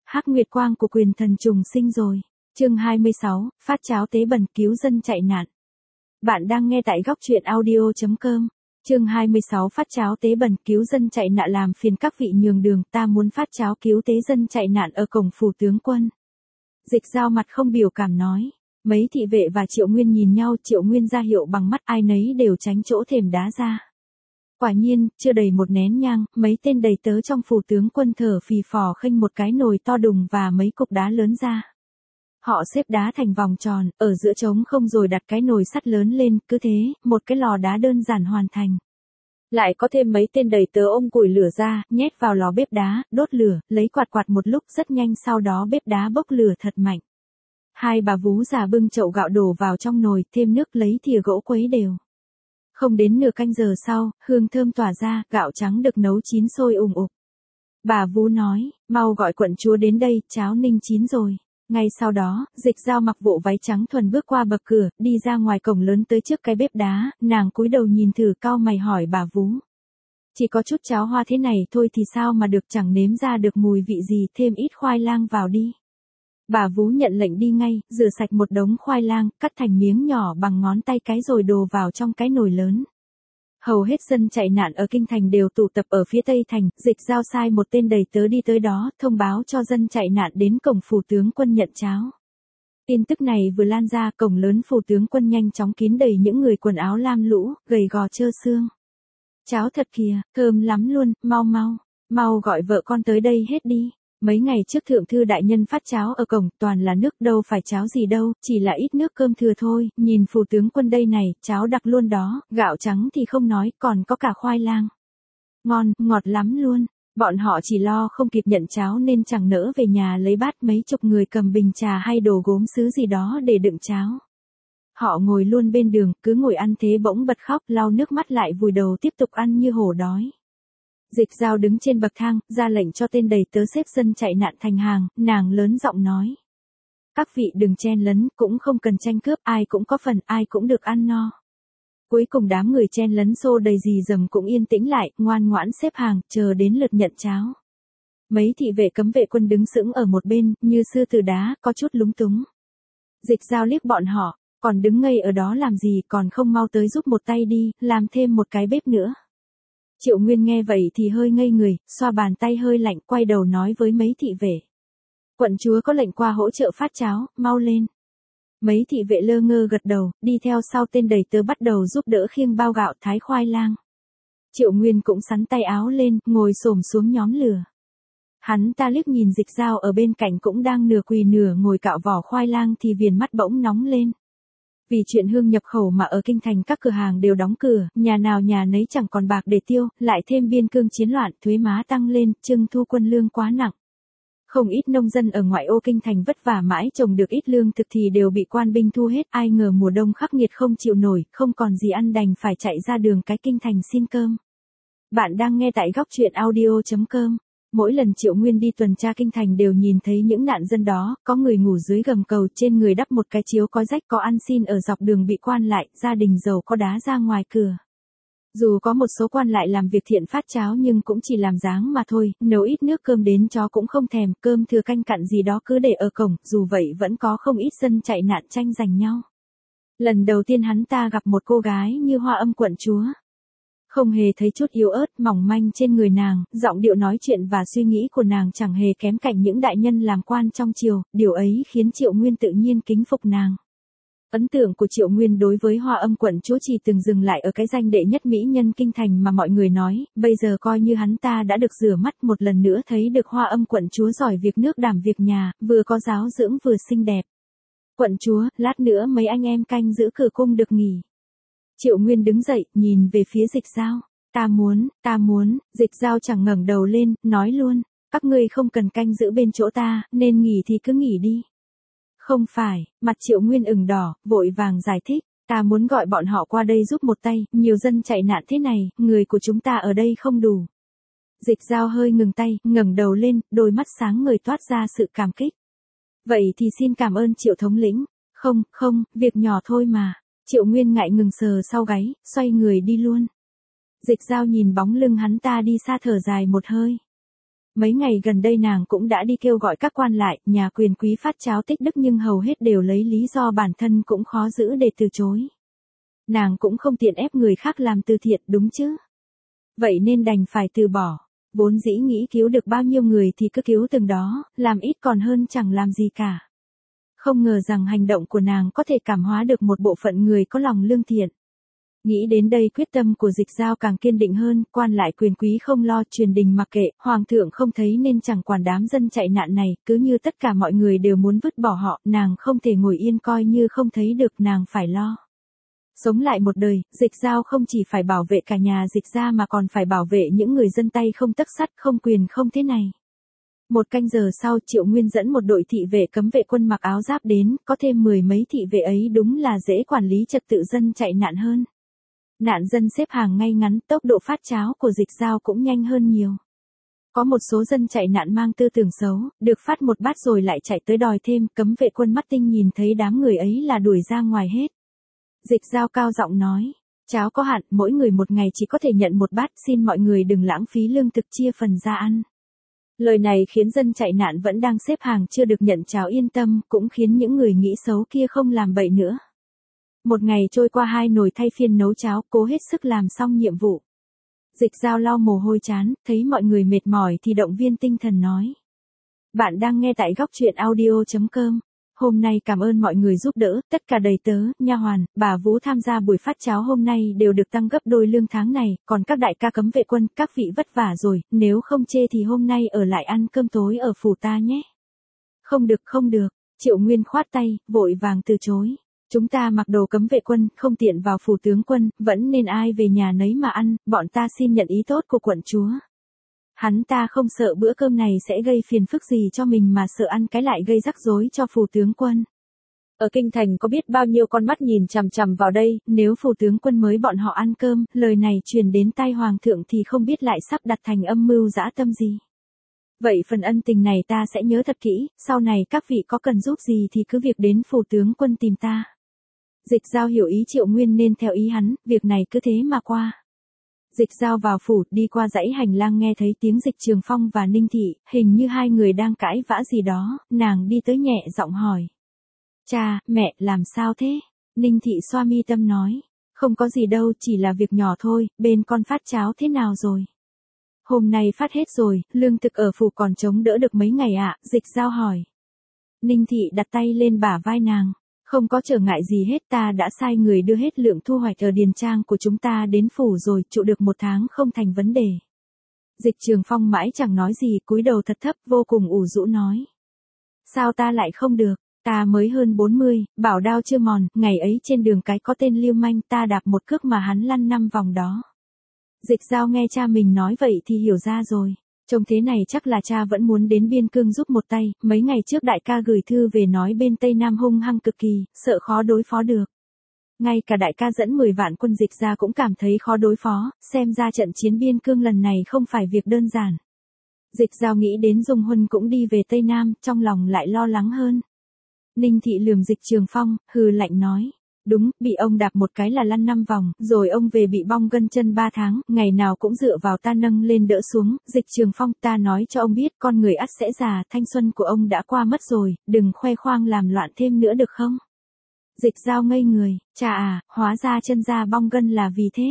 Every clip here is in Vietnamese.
Hắc nguyệt quang của quyền thần trùng sinh rồi. Chương 26, phát cháo tế bần cứu dân chạy nạn. Bạn đang nghe tại góc truyện audio.com. Chương 26 phát cháo tế bần cứu dân chạy nạn, làm phiền các vị nhường đường, ta muốn phát cháo cứu tế dân chạy nạn ở cổng phủ tướng quân. Dịch Dao mặt không biểu cảm nói. Mấy thị vệ và Triệu Nguyên nhìn nhau, Triệu Nguyên ra hiệu bằng mắt, ai nấy đều tránh chỗ thềm đá ra. Quả nhiên, chưa đầy một nén nhang, mấy tên đầy tớ trong phủ tướng quân thở phì phò khênh một cái nồi to đùng và mấy cục đá lớn ra. Họ xếp đá thành vòng tròn, ở giữa trống không rồi đặt cái nồi sắt lớn lên, cứ thế, một cái lò đá đơn giản hoàn thành. Lại có thêm mấy tên đầy tớ ôm củi lửa ra, nhét vào lò bếp đá, đốt lửa, lấy quạt quạt một lúc rất nhanh, sau đó bếp đá bốc lửa thật mạnh. Hai bà vú già bưng chậu gạo đổ vào trong nồi, thêm nước, lấy thìa gỗ quấy đều. Không đến nửa canh giờ sau, hương thơm tỏa ra, gạo trắng được nấu chín sôi ùng ục. Bà vú nói, mau gọi quận chúa đến đây, cháo ninh chín rồi. Ngay sau đó, Dịch Dao mặc bộ váy trắng thuần bước qua bậc cửa, đi ra ngoài cổng lớn tới trước cái bếp đá, nàng cúi đầu nhìn thử, cau mày hỏi bà vú. Chỉ có chút cháo hoa thế này thôi thì sao mà được, chẳng nếm ra được mùi vị gì, thêm ít khoai lang vào đi. Bà vú nhận lệnh đi ngay, rửa sạch một đống khoai lang, cắt thành miếng nhỏ bằng ngón tay cái rồi đổ vào trong cái nồi lớn. Hầu hết dân chạy nạn ở Kinh Thành đều tụ tập ở phía Tây Thành, Dịch Dao sai một tên đầy tớ đi tới đó, thông báo cho dân chạy nạn đến cổng phủ tướng quân nhận cháo. Tin tức này vừa lan ra, cổng lớn phủ tướng quân nhanh chóng kín đầy những người quần áo lam lũ, gầy gò trơ xương. Cháo thật kìa, thơm lắm luôn, mau gọi vợ con tới đây hết đi. Mấy ngày trước thượng thư đại nhân phát cháo ở cổng, toàn là nước, đâu phải cháo gì đâu, chỉ là ít nước cơm thừa thôi, nhìn phủ tướng quân đây này, cháo đặc luôn đó, gạo trắng thì không nói, còn có cả khoai lang. Ngon, ngọt lắm luôn. Bọn họ chỉ lo không kịp nhận cháo nên chẳng nỡ về nhà lấy bát, mấy chục người cầm bình trà hay đồ gốm sứ gì đó để đựng cháo. Họ ngồi luôn bên đường, cứ ngồi ăn thế bỗng bật khóc, lau nước mắt lại vùi đầu tiếp tục ăn như hổ đói. Dịch Dao đứng trên bậc thang, ra lệnh cho tên đầy tớ xếp dân chạy nạn thành hàng, nàng lớn giọng nói. Các vị đừng chen lấn, cũng không cần tranh cướp, ai cũng có phần, ai cũng được ăn no. Cuối cùng đám người chen lấn xô đầy rì rầm cũng yên tĩnh lại, ngoan ngoãn xếp hàng, chờ đến lượt nhận cháo. Mấy thị vệ cấm vệ quân đứng sững ở một bên, như sư tử đá, có chút lúng túng. Dịch Dao liếc bọn họ, còn đứng ngây ở đó làm gì, còn không mau tới giúp một tay đi, làm thêm một cái bếp nữa. Triệu Nguyên nghe vậy thì hơi ngây người, xoa bàn tay hơi lạnh, quay đầu nói với mấy thị vệ. Quận chúa có lệnh qua hỗ trợ phát cháo, mau lên. Mấy thị vệ lơ ngơ gật đầu, đi theo sau tên đầy tớ bắt đầu giúp đỡ khiêng bao gạo, thái khoai lang. Triệu Nguyên cũng xắn tay áo lên, ngồi xổm xuống nhóm lửa. Hắn ta liếc nhìn Dịch Dao ở bên cạnh cũng đang nửa quỳ nửa ngồi cạo vỏ khoai lang thì viền mắt bỗng nóng lên. Vì chuyện hương nhập khẩu mà ở Kinh Thành các cửa hàng đều đóng cửa, nhà nào nhà nấy chẳng còn bạc để tiêu, lại thêm biên cương chiến loạn, thuế má tăng lên, trưng thu quân lương quá nặng. Không ít nông dân ở ngoại ô Kinh Thành vất vả mãi trồng được ít lương thực thì đều bị quan binh thu hết, ai ngờ mùa đông khắc nghiệt không chịu nổi, không còn gì ăn đành phải chạy ra đường cái Kinh Thành xin cơm. Bạn đang nghe tại góc truyện audio.com. Mỗi lần Triệu Nguyên đi tuần tra Kinh Thành đều nhìn thấy những nạn dân đó, có người ngủ dưới gầm cầu, trên người đắp một cái chiếu có rách, có ăn xin ở dọc đường bị quan lại, gia đình giàu có đá ra ngoài cửa. Dù có một số quan lại làm việc thiện phát cháo nhưng cũng chỉ làm dáng mà thôi, nấu ít nước cơm đến chó cũng không thèm, cơm thừa canh cặn gì đó cứ để ở cổng, dù vậy vẫn có không ít dân chạy nạn tranh giành nhau. Lần đầu tiên hắn ta gặp một cô gái như Hoa Âm quận chúa. Không hề thấy chút yếu ớt, mỏng manh trên người nàng, giọng điệu nói chuyện và suy nghĩ của nàng chẳng hề kém cạnh những đại nhân làm quan trong triều, điều ấy khiến Triệu Nguyên tự nhiên kính phục nàng. Ấn tượng của Triệu Nguyên đối với Hoa Âm quận chúa chỉ từng dừng lại ở cái danh đệ nhất mỹ nhân Kinh Thành mà mọi người nói, bây giờ coi như hắn ta đã được rửa mắt một lần nữa thấy được Hoa Âm quận chúa giỏi việc nước đảm việc nhà, vừa có giáo dưỡng vừa xinh đẹp. Quận chúa, lát nữa mấy anh em canh giữ cửa cung được nghỉ. Triệu Nguyên đứng dậy, nhìn về phía Dịch Dao. Ta muốn, Dịch Dao chẳng ngẩng đầu lên, nói luôn, các ngươi không cần canh giữ bên chỗ ta, nên nghỉ thì cứ nghỉ đi. Không phải, mặt Triệu Nguyên ửng đỏ, vội vàng giải thích, ta muốn gọi bọn họ qua đây giúp một tay, nhiều dân chạy nạn thế này, người của chúng ta ở đây không đủ. Dịch Dao hơi ngừng tay, ngẩng đầu lên, đôi mắt sáng ngời toát ra sự cảm kích. Vậy thì xin cảm ơn Triệu thống lĩnh. Không, việc nhỏ thôi mà. Triệu Nguyên ngại ngừng sờ sau gáy, xoay người đi luôn. Dịch Dao nhìn bóng lưng hắn ta đi xa thở dài một hơi. Mấy ngày gần đây nàng cũng đã đi kêu gọi các quan lại, nhà quyền quý phát cháo tích đức nhưng hầu hết đều lấy lý do bản thân cũng khó giữ để từ chối. Nàng cũng không tiện ép người khác làm từ thiện đúng chứ. Vậy nên đành phải từ bỏ. Vốn dĩ nghĩ cứu được bao nhiêu người thì cứ cứu từng đó, làm ít còn hơn chẳng làm gì cả. Không ngờ rằng hành động của nàng có thể cảm hóa được một bộ phận người có lòng lương thiện. Nghĩ đến đây quyết tâm của Dịch Giao càng kiên định hơn, quan lại quyền quý không lo, triều đình mặc kệ, hoàng thượng không thấy nên chẳng quản đám dân chạy nạn này, cứ như tất cả mọi người đều muốn vứt bỏ họ, nàng không thể ngồi yên coi như không thấy được, nàng phải lo. Sống lại một đời, Dịch Giao không chỉ phải bảo vệ cả nhà Dịch gia mà còn phải bảo vệ những người dân tay không tấc sắt, không quyền không thế này. Một canh giờ sau, Triệu Nguyên dẫn một đội thị vệ cấm vệ quân mặc áo giáp đến, có thêm 10 mấy thị vệ ấy đúng là dễ quản lý trật tự dân chạy nạn hơn. Nạn dân xếp hàng ngay ngắn, tốc độ phát cháo của Dịch Giao cũng nhanh hơn nhiều. Có một số dân chạy nạn mang tư tưởng xấu, được phát một bát rồi lại chạy tới đòi thêm, cấm vệ quân mắt tinh nhìn thấy đám người ấy là đuổi ra ngoài hết. Dịch Giao cao giọng nói, cháo có hạn, mỗi người một ngày chỉ có thể nhận một bát, xin mọi người đừng lãng phí lương thực chia phần ra ăn. Lời này khiến dân chạy nạn vẫn đang xếp hàng chưa được nhận cháo yên tâm, cũng khiến những người nghĩ xấu kia không làm bậy nữa. Một ngày trôi qua, 2 nồi thay phiên nấu cháo, cố hết sức làm xong nhiệm vụ. Dịch Giao lau mồ hôi trán, thấy mọi người mệt mỏi thì động viên tinh thần nói. Bạn đang nghe tại góc truyện audio.com. Hôm nay cảm ơn mọi người giúp đỡ, tất cả đầy tớ, nha hoàn, bà Vũ tham gia buổi phát cháo hôm nay đều được tăng gấp đôi lương tháng này, còn các đại ca cấm vệ quân, các vị vất vả rồi, nếu không chê thì hôm nay ở lại ăn cơm tối ở phủ ta nhé. Không được, Triệu Nguyên khoát tay, vội vàng từ chối. Chúng ta mặc đồ cấm vệ quân, không tiện vào phủ tướng quân, vẫn nên ai về nhà nấy mà ăn, bọn ta xin nhận ý tốt của quận chúa. Hắn ta không sợ bữa cơm này sẽ gây phiền phức gì cho mình mà sợ ăn cái lại gây rắc rối cho phủ tướng quân. Ở kinh thành có biết bao nhiêu con mắt nhìn chằm chằm vào đây, nếu phủ tướng quân mới bọn họ ăn cơm, lời này truyền đến tai hoàng thượng thì không biết lại sắp đặt thành âm mưu dã tâm gì. Vậy phần ân tình này ta sẽ nhớ thật kỹ, sau này các vị có cần giúp gì thì cứ việc đến phủ tướng quân tìm ta. Dịch Giao hiểu ý Triệu Nguyên nên theo ý hắn, việc này cứ thế mà qua. Dịch Giao vào phủ, đi qua dãy hành lang nghe thấy tiếng Dịch Trường Phong và Ninh Thị, hình như hai người đang cãi vã gì đó, nàng đi tới nhẹ giọng hỏi. Cha, mẹ, làm sao thế? Ninh Thị xoa mi tâm nói. Không có gì đâu, chỉ là việc nhỏ thôi, bên con phát cháo thế nào rồi? Hôm nay phát hết rồi, lương thực ở phủ còn chống đỡ được mấy ngày ạ, Dịch Giao hỏi. Ninh Thị đặt tay lên bả vai nàng. Không có trở ngại gì hết, ta đã sai người đưa hết lượng thu hoạch ở điền trang của chúng ta đến phủ rồi, trụ được 1 tháng không thành vấn đề. Dịch Trường Phong mãi chẳng nói gì, cúi đầu thật thấp, vô cùng ủ rũ nói. Sao ta lại không được, ta mới hơn 40, bảo đao chưa mòn, ngày ấy trên đường cái có tên lưu manh, ta đạp một cước mà hắn lăn 5 vòng đó. Dịch Giao nghe cha mình nói vậy thì hiểu ra rồi. Trông thế này chắc là cha vẫn muốn đến biên cương giúp một tay, mấy ngày trước đại ca gửi thư về nói bên Tây Nam hung hăng cực kỳ, sợ khó đối phó được. Ngay cả đại ca dẫn 10 vạn quân Dịch ra cũng cảm thấy khó đối phó, xem ra trận chiến biên cương lần này không phải việc đơn giản. Dịch Giao nghĩ đến Dung Huân cũng đi về Tây Nam, trong lòng lại lo lắng hơn. Ninh Thị lườm Dịch Trường Phong, hừ lạnh nói. Đúng, bị ông đạp một cái là lăn 5 vòng, rồi ông về bị bong gân chân 3 tháng, ngày nào cũng dựa vào ta nâng lên đỡ xuống. Dịch Trường Phong, ta nói cho ông biết, con người ắt sẽ già, thanh xuân của ông đã qua mất rồi, đừng khoe khoang làm loạn thêm nữa được không? Dịch Giao ngây người, cha à, hóa ra chân ra bong gân là vì thế.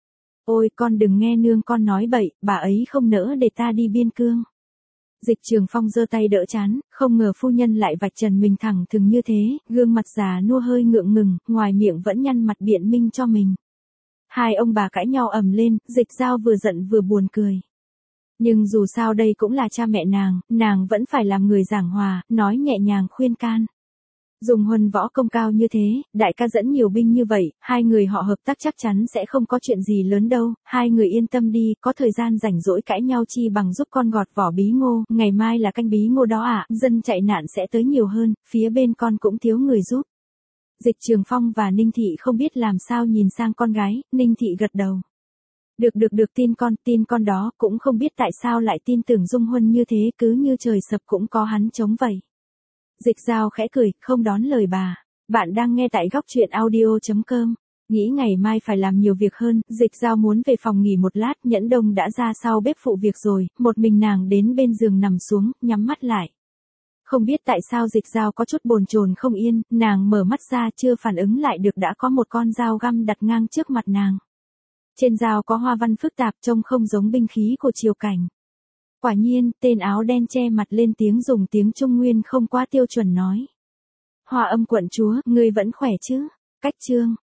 Ôi, con đừng nghe nương con nói bậy, bà ấy không nỡ để ta đi biên cương. Dịch Trường Phong giơ tay đỡ chán, không ngờ phu nhân lại vạch trần mình thẳng thừng như thế, gương mặt già nua hơi ngượng ngừng, ngoài miệng vẫn nhăn mặt biện minh cho mình. Hai ông bà cãi nhau ầm lên, Dịch Giao vừa giận vừa buồn cười. Nhưng dù sao đây cũng là cha mẹ nàng vẫn phải làm người giảng hòa, nói nhẹ nhàng khuyên can. Dùng Huân võ công cao như thế, đại ca dẫn nhiều binh như vậy, hai người họ hợp tác chắc chắn sẽ không có chuyện gì lớn đâu, hai người yên tâm đi, có thời gian rảnh rỗi cãi nhau chi bằng giúp con gọt vỏ bí ngô, ngày mai là canh bí ngô đó ạ, dân chạy nạn sẽ tới nhiều hơn, phía bên con cũng thiếu người giúp. Dịch Trường Phong và Ninh Thị không biết làm sao nhìn sang con gái, Ninh Thị gật đầu. Được tin con đó, cũng không biết tại sao lại tin tưởng Dung Huân như thế, cứ như trời sập cũng có hắn chống vậy. Dịch Giao khẽ cười, không đón lời bà. Bạn đang nghe tại góc truyện audio.com. Nghĩ ngày mai phải làm nhiều việc hơn, Dịch Giao muốn về phòng nghỉ một lát, Nhẫn Đông đã ra sau bếp phụ việc rồi, một mình nàng đến bên giường nằm xuống, nhắm mắt lại. Không biết tại sao Dịch Giao có chút bồn chồn không yên, nàng mở mắt ra chưa phản ứng lại được đã có một con dao găm đặt ngang trước mặt nàng. Trên dao có hoa văn phức tạp trông không giống binh khí của triều cảnh. Quả nhiên, tên áo đen che mặt lên tiếng dùng tiếng Trung Nguyên không quá tiêu chuẩn nói. Hoa Âm quận chúa, ngươi vẫn khỏe chứ? Cách chương.